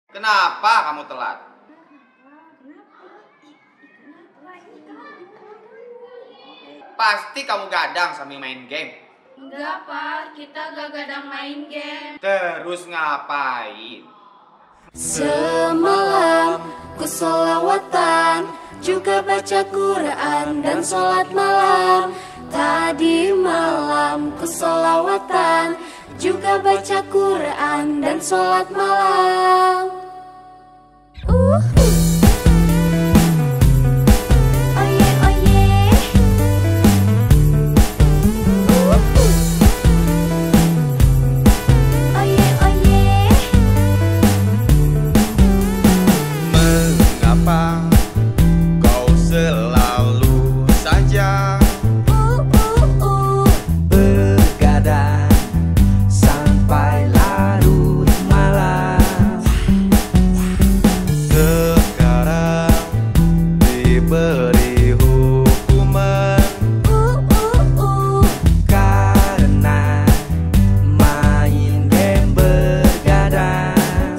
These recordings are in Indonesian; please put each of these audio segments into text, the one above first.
Kenapa kamu telat? Pasti kamu gadang sambil main game. Enggak, Pak. Kita gak gadang main game. Terus ngapain? Semalam ku sholawatan, juga baca Quran dan sholat malam. Tadi malam ku sholawatan, juga baca Quran dan sholat malam. Mengapa kau selalu saja begadang sampai larut malam? sekarang diberi hukuman Karena main game begadang.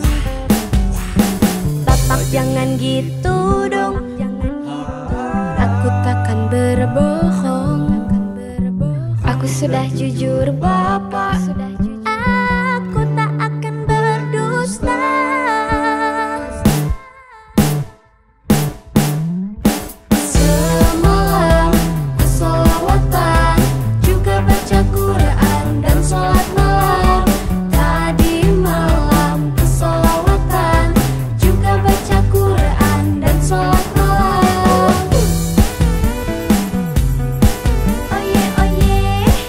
Tapak jangan gitu dong, aku takkan berbohong. Aku sudah jujur Bapak, aku tak akan berdusta. Semalam ku sholawatan, juga baca Quran dan sholat malam. Tadi malam ku sholawatan, juga baca Quran dan sholat malam. Oye oye,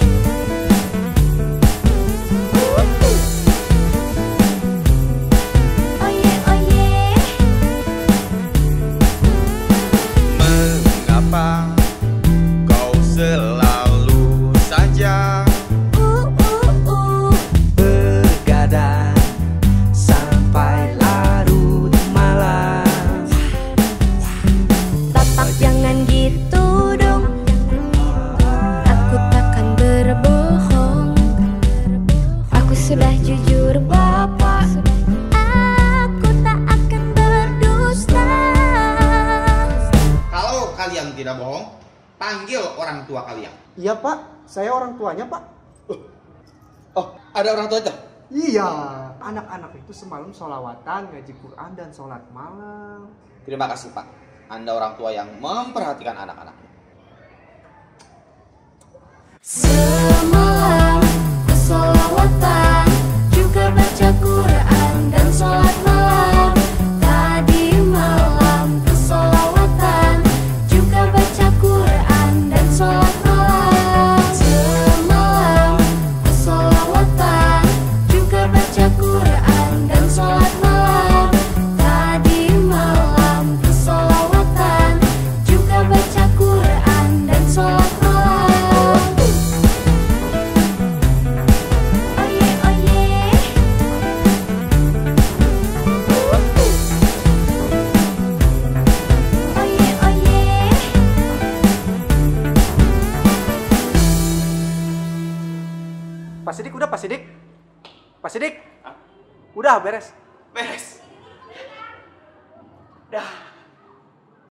oye oye. Mengapa kau selalu saja Begadang sampai larut malam. Tapak jangan gitu dong, aku takkan berbohong. Aku sudah jujur Bapak, aku tak akan berdusta. Kalau kalian tidak bohong, panggil orang tua kalian. Iya Pak, saya orang tuanya Pak. Oh, ada orang tua itu? Iya, anak-anak itu semalam sholawatan, ngaji Quran dan sholat malam. Terima kasih Pak, Anda orang tua yang memperhatikan anak-anaknya. Semalam ku sholawatan, juga baca Quran dan sholat malam. Tadi malam ku sholawatan, juga baca Quran dan sholat malam. Semalam ku sholawatan, juga baca Quran dan sholat malam. Tadi malam ku sholawatan, juga baca Quran dan sholat malam. Oye oye, oye oye. Pak Sidik udah, Pak Sidik? Pak Sidik? Udah beres? Beres. Dah.